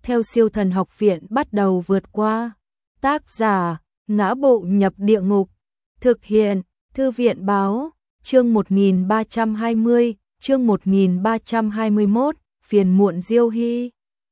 theo Siêu Thần Học Viện bắt đầu vượt qua. Tác giả: Ngã Bộ Nhập Địa Ngục. Thực hiện: Thư viện báo. Chương 1320, chương 1321, phiền muộn Diêu Hy.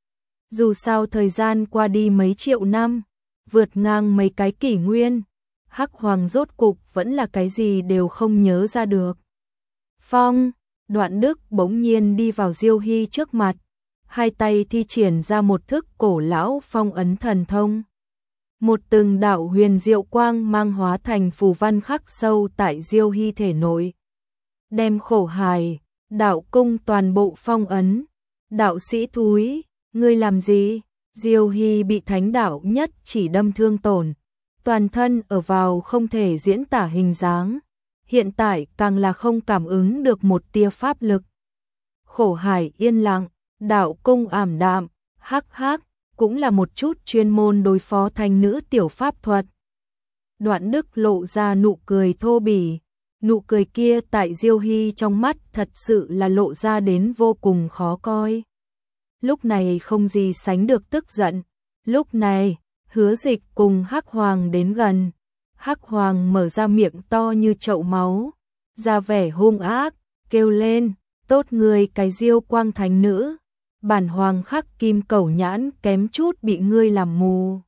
Dù sao thời gian qua đi mấy triệu năm, vượt ngang mấy cái kỷ nguyên, Hắc Hoàng rốt cục vẫn là cái gì đều không nhớ ra được. Phong, Đoạn Đức bỗng nhiên đi vào Diêu Hy trước mặt, hai tay thi triển ra một thức cổ lão phong ấn thần thông. Một từng đạo huyền diệu quang mang hóa thành phù văn khắc sâu tại Diêu Hy thể nội, đem Khổ Hải, Đạo Cung toàn bộ phong ấn. Đạo sĩ thúi, ngươi làm gì? Diêu Hy bị thánh đạo nhất chỉ đâm thương tổn, toàn thân ở vào không thể diễn tả hình dáng, hiện tại càng là không cảm ứng được một tia pháp lực. Khổ Hải yên lặng, Đạo Cung ảm đạm, hắc hắc, cũng là một chút chuyên môn đối phó thanh nữ tiểu pháp thuật. Đoạn Đức lộ ra nụ cười thô bỉ, nụ cười kia tại Diêu Hy trong mắt thật sự là lộ ra đến vô cùng khó coi. Lúc này không gì sánh được tức giận. Lúc này, Hứa Dịch cùng Hắc Hoàng đến gần. Hắc Hoàng mở ra miệng to như chậu máu, ra vẻ hung ác, kêu lên, tốt người cái Diêu Quang thánh nữ, bản hoàng Khắc Kim Cẩu Nhãn kém chút bị ngươi làm mù.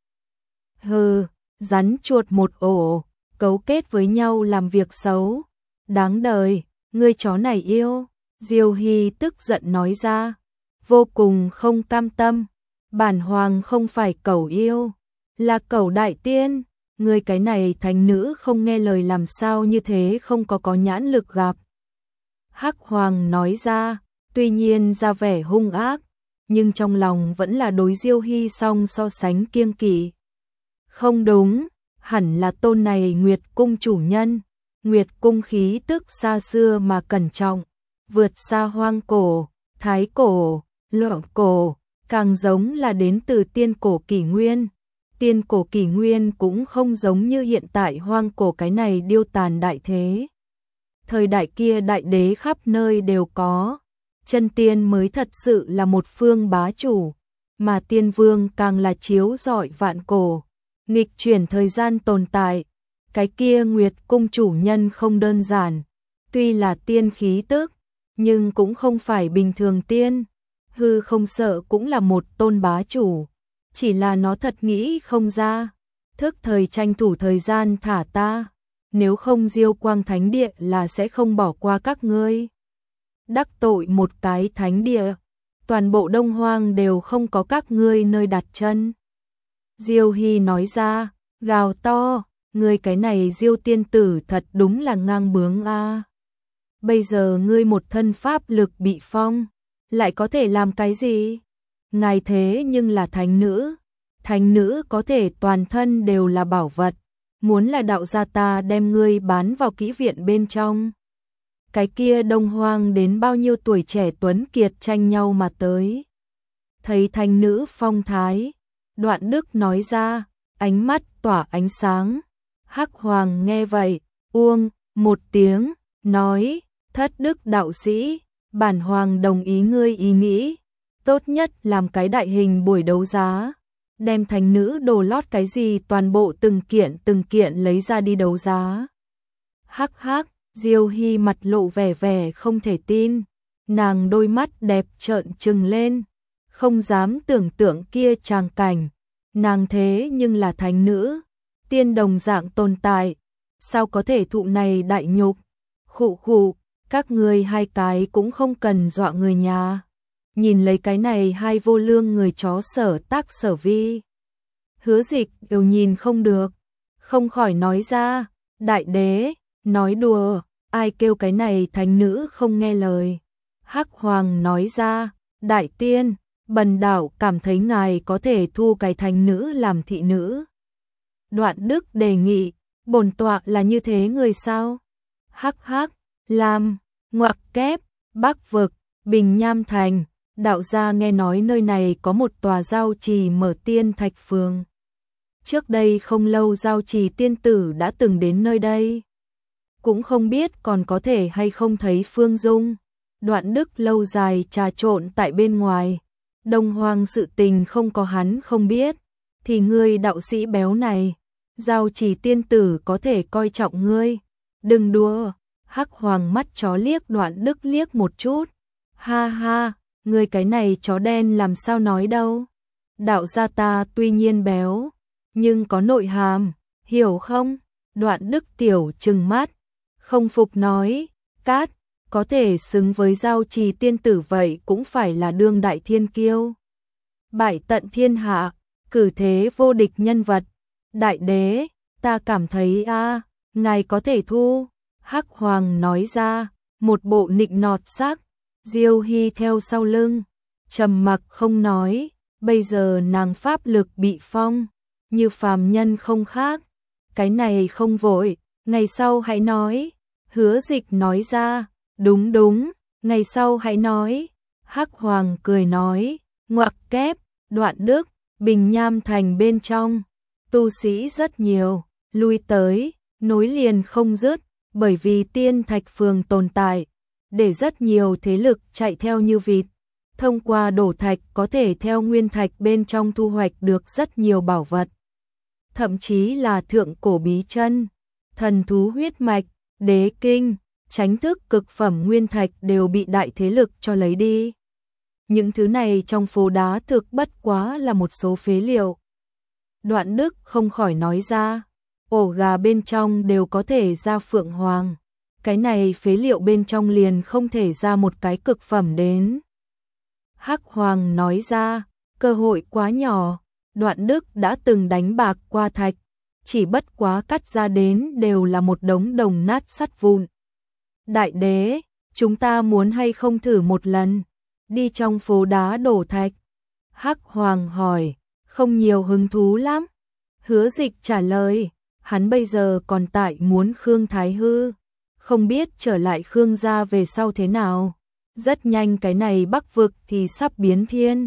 Hừ, rắn chuột một ổ, cấu kết với nhau làm việc xấu. Đáng đời, ngươi chó này yêu. Diêu Hy tức giận nói ra, vô cùng không cam tâm. Bản hoàng không phải cẩu yêu, là cẩu đại tiên. Ngươi cái này thánh nữ không nghe lời làm sao như thế không có nhãn lực gặp. Hắc Hoàng nói ra, tuy nhiên ra vẻ hung ác, nhưng trong lòng vẫn là đối Diêu Hy song so sánh kiêng kỵ. Không đúng, hẳn là tôn này Nguyệt Cung chủ nhân. Nguyệt Cung khí tức xa xưa mà cẩn trọng, vượt xa hoang cổ, thái cổ, loạn cổ, càng giống là đến từ tiên cổ kỷ nguyên. Tiên cổ kỷ nguyên cũng không giống như hiện tại hoang cổ cái này điêu tàn đại thế. Thời đại kia đại đế khắp nơi đều có, chân tiên mới thật sự là một phương bá chủ, mà tiên vương càng là chiếu rọi vạn cổ, nghịch chuyển thời gian tồn tại. Cái kia Nguyệt Cung chủ nhân không đơn giản, tuy là tiên khí tức, nhưng cũng không phải bình thường tiên. Hư không sợ cũng là một tôn bá chủ, chỉ là nó thật nghĩ không ra, thức thời tranh thủ thời gian thả ta, nếu không Diêu Quang Thánh Địa là sẽ không bỏ qua các ngươi. Đắc tội một cái thánh địa, toàn bộ Đông Hoang đều không có các ngươi nơi đặt chân. Diêu Hy nói ra, gào to, ngươi cái này Diêu tiên tử thật đúng là ngang bướng a. Bây giờ ngươi một thân pháp lực bị phong, lại có thể làm cái gì? Ngài thế nhưng là thánh nữ có thể toàn thân đều là bảo vật, muốn là đạo gia ta đem ngươi bán vào kỹ viện bên trong. Cái kia Đông Hoang đến bao nhiêu tuổi trẻ tuấn kiệt tranh nhau mà tới. Thấy thánh nữ phong thái, Đoạn Đức nói ra, ánh mắt tỏa ánh sáng. Hắc Hoàng nghe vậy, uông một tiếng, nói, thất đức đạo sĩ, bản hoàng đồng ý ngươi ý nghĩ, tốt nhất làm cái đại hình buổi đấu giá, đem thánh nữ đồ lót cái gì toàn bộ từng kiện lấy ra đi đấu giá. Hắc hắc, Diêu Hy mặt lộ vẻ không thể tin, nàng đôi mắt đẹp trợn trừng lên, không dám tưởng tượng kia tràng cảnh, nàng thế nhưng là thánh nữ, tiên đồng dạng tồn tại, sao có thể thụ này đại nhục. Khụ khụ, các ngươi hai cái cũng không cần dọa người nhà. Nhìn lấy cái này hai vô lương người chó sở tác sở vi. Hứa Dịch đều nhìn không được, không khỏi nói ra, đại đế, nói đùa, ai kêu cái này thánh nữ không nghe lời. Hắc Hoàng nói ra, đại tiên, bần đạo cảm thấy ngài có thể thu cái thánh nữ làm thị nữ. Đoạn Đức đề nghị, bổn tọa là như thế người sao? Hắc hắc, làm, ngoặc kép, Bắc Vực, Bình Nham Thành, đạo gia nghe nói nơi này có một tòa giao trì mở tiên thạch phường. Trước đây không lâu giao trì tiên tử đã từng đến nơi đây. Cũng không biết còn có thể hay không thấy Phương Dung. Đoạn Đức lâu dài trà trộn tại bên ngoài, Đông Hoang sự tình không có hắn không biết, thì ngươi đạo sĩ béo này, Giao Chỉ tiên tử có thể coi trọng ngươi. Đừng đùa. Hắc Hoàng mắt chó liếc Đoạn Đức liếc một chút. Ha ha, ngươi cái này chó đen làm sao nói đâu. Đạo gia ta tuy nhiên béo, nhưng có nội hàm, hiểu không? Đoạn Đức tiểu trừng mắt, không phục nói, cát, có thể xứng với Giao Trì tiên tử vậy cũng phải là đương đại thiên kiêu. Bại tận thiên hạ, cử thế vô địch nhân vật. Đại đế, ta cảm thấy ngài có thể thu. Hắc Hoàng nói ra, một bộ nịnh nọt sắc. Diêu Hy theo sau lưng, trầm mặc không nói. Bây giờ nàng pháp lực bị phong, như phàm nhân không khác. Cái này không vội, ngày sau hãy nói. Hứa Dịch nói ra, đúng đúng, ngày sau hãy nói. Hắc Hoàng cười nói, ngoặc kép, Đoạn Đức, Bình Nham thành bên trong, tu sĩ rất nhiều, lui tới, nối liền không dứt, bởi vì Tiên Thạch Phường tồn tại, để rất nhiều thế lực chạy theo như vịt. Thông qua đổ thạch có thể theo nguyên thạch bên trong thu hoạch được rất nhiều bảo vật. Thậm chí là thượng cổ bí chân, thần thú huyết mạch, đế kinh, chánh thức cực phẩm nguyên thạch đều bị đại thế lực cho lấy đi. Những thứ này trong phố đá thực bất quá là một số phế liệu. Đoạn Đức không khỏi nói ra, ổ gà bên trong đều có thể ra phượng hoàng. Cái này phế liệu bên trong liền không thể ra một cái cực phẩm đến. Hắc Hoàng nói ra, cơ hội quá nhỏ, Đoạn Đức đã từng đánh bạc qua thạch, chỉ bất quá cắt ra đến đều là một đống đồng nát sắt vụn. Đại đế, chúng ta muốn hay không thử một lần, đi trong phố đá đổ thạch? Hắc Hoàng hỏi, không nhiều hứng thú lắm. Hứa Dịch trả lời, hắn bây giờ còn tại muốn Khương Thái Hư, không biết trở lại Khương gia về sau thế nào. Rất nhanh cái này Bắc vực thì sắp biến thiên.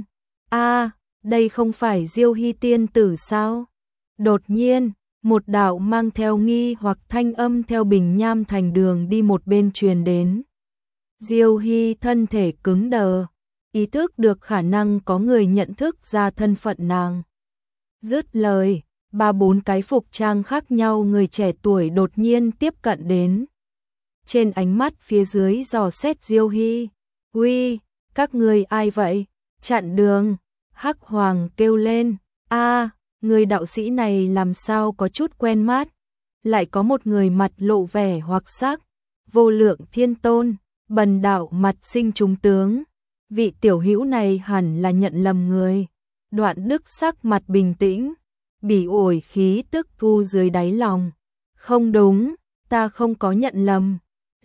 Đây không phải Diêu Hy tiên tử sao? Đột nhiên, một đạo mang theo nghi hoặc thanh âm theo Bình Nham thành đường đi một bên truyền đến. Diêu Hy thân thể cứng đờ, ý thức được khả năng có người nhận thức ra thân phận nàng. Dứt lời, 3-4 cái phục trang khác nhau người trẻ tuổi đột nhiên tiếp cận đến. Trên ánh mắt phía dưới dò xét Diêu Hy. Uy, các người ai vậy? Chặn đường. Hắc Hoàng kêu lên. Người đạo sĩ này làm sao có chút quen mắt. Lại có một người mặt lộ vẻ hoặc sắc. Vô Lượng Thiên Tôn, bần đạo mặt sinh trúng tướng. Vị tiểu hữu này hẳn là nhận lầm người. Đoạn Đức sắc mặt bình tĩnh, bỉ ổi khí tức thu dưới đáy lòng. Không đúng, ta không có nhận lầm.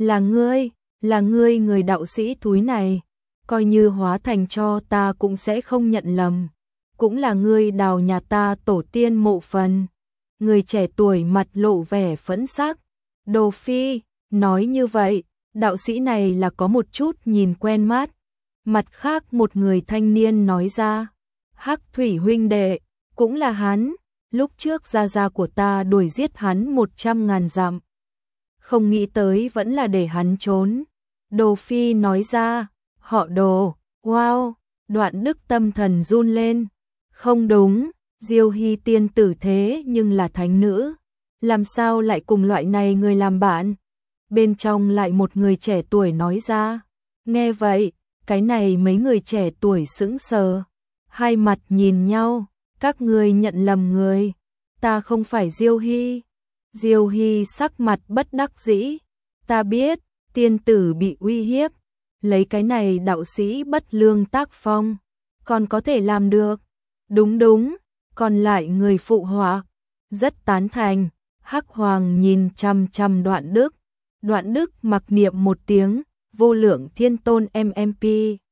Là ngươi người đạo sĩ thúi này. Coi như hóa thành cho ta cũng sẽ không nhận lầm. Cũng là ngươi đào nhà ta tổ tiên mộ phần. Người trẻ tuổi mặt lộ vẻ phẫn sắc. Đồ Phi, nói như vậy, đạo sĩ này là có một chút nhìn quen mắt. Mặt khác một người thanh niên nói ra. Hắc Thủy huynh đệ, cũng là hắn. Lúc trước gia gia của ta đuổi giết hắn 100.000 dặm. Không nghĩ tới vẫn là để hắn trốn. Đồ Phi nói ra, họ Đồ, wow, Đoạn Đức tâm thần run lên. Không đúng, Diêu Hy tiên tử thế nhưng là thánh nữ. Làm sao lại cùng loại này người làm bạn? Bên trong lại một người trẻ tuổi nói ra. Nghe vậy, cái này mấy người trẻ tuổi sững sờ. Hai mặt nhìn nhau, các ngươi nhận lầm người. Ta không phải Diêu Hy. Diêu Hy sắc mặt bất đắc dĩ. Ta biết, tiên tử bị uy hiếp. Lấy cái này đạo sĩ bất lương tác phong. Còn có thể làm được. Đúng, còn lại người phụ họa. Rất tán thành. Hắc Hoàng nhìn chăm chăm Đoạn Đức. Đoạn Đức mặc niệm một tiếng. Vô Lượng Thiên Tôn MMP.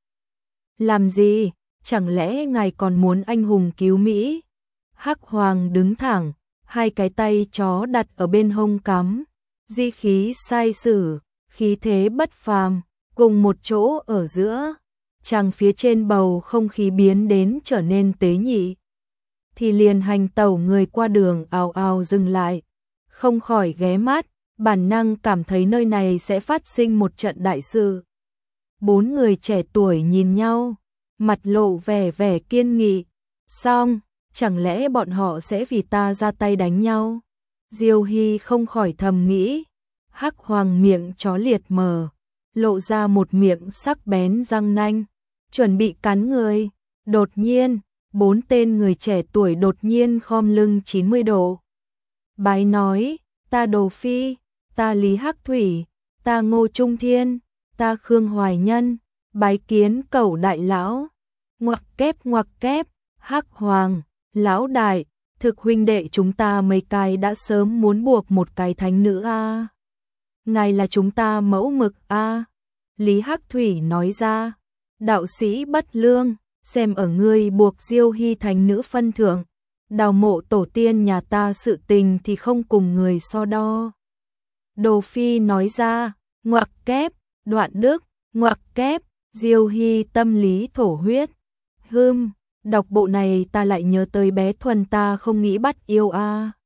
Làm gì? Chẳng lẽ ngài còn muốn anh hùng cứu Mỹ? Hắc Hoàng đứng thẳng, hai cái tay chó đặt ở bên hông cắm, di khí sai sử, khí thế bất phàm, cùng một chỗ ở giữa, chàng phía trên bầu không khí biến đến trở nên tế nhị. Thì liền hành tẩu người qua đường ào ào dừng lại, không khỏi ghé mắt, bản năng cảm thấy nơi này sẽ phát sinh một trận đại sự. 4 người trẻ tuổi nhìn nhau, mặt lộ vẻ vẻ kiên nghị. Xong, chẳng lẽ bọn họ sẽ vì ta ra tay đánh nhau? Diêu Hy không khỏi thầm nghĩ. Hắc Hoàng miệng chó liệt mở, lộ ra một miệng sắc bén răng nanh, chuẩn bị cắn người. Đột nhiên, 4 tên người trẻ tuổi đột nhiên khom lưng 90 độ. Bái nói, ta Đồ Phi, ta Lý Hắc Thủy, ta Ngô Trung Thiên, ta Khương Hoài Nhân, bái kiến Cẩu đại lão. Ngoặc kép, Hắc Hoàng, lão đại, thực huynh đệ chúng ta mấy cái đã sớm muốn buộc một cái thánh nữ a. Ngài là chúng ta mẫu mực a. Lý Hắc Thủy nói ra, đạo sĩ bất lương, xem ở ngươi buộc Diêu Hy thánh nữ phân thượng, đào mộ tổ tiên nhà ta sự tình thì không cùng người so đo. Đồ Phi nói ra, ngoặc kép, Đoạn Đức, ngoặc kép, Diêu Hy tâm lý thổ huyết. Đọc bộ này ta lại nhớ tới bé Thuần ta không nghĩ bắt yêu a.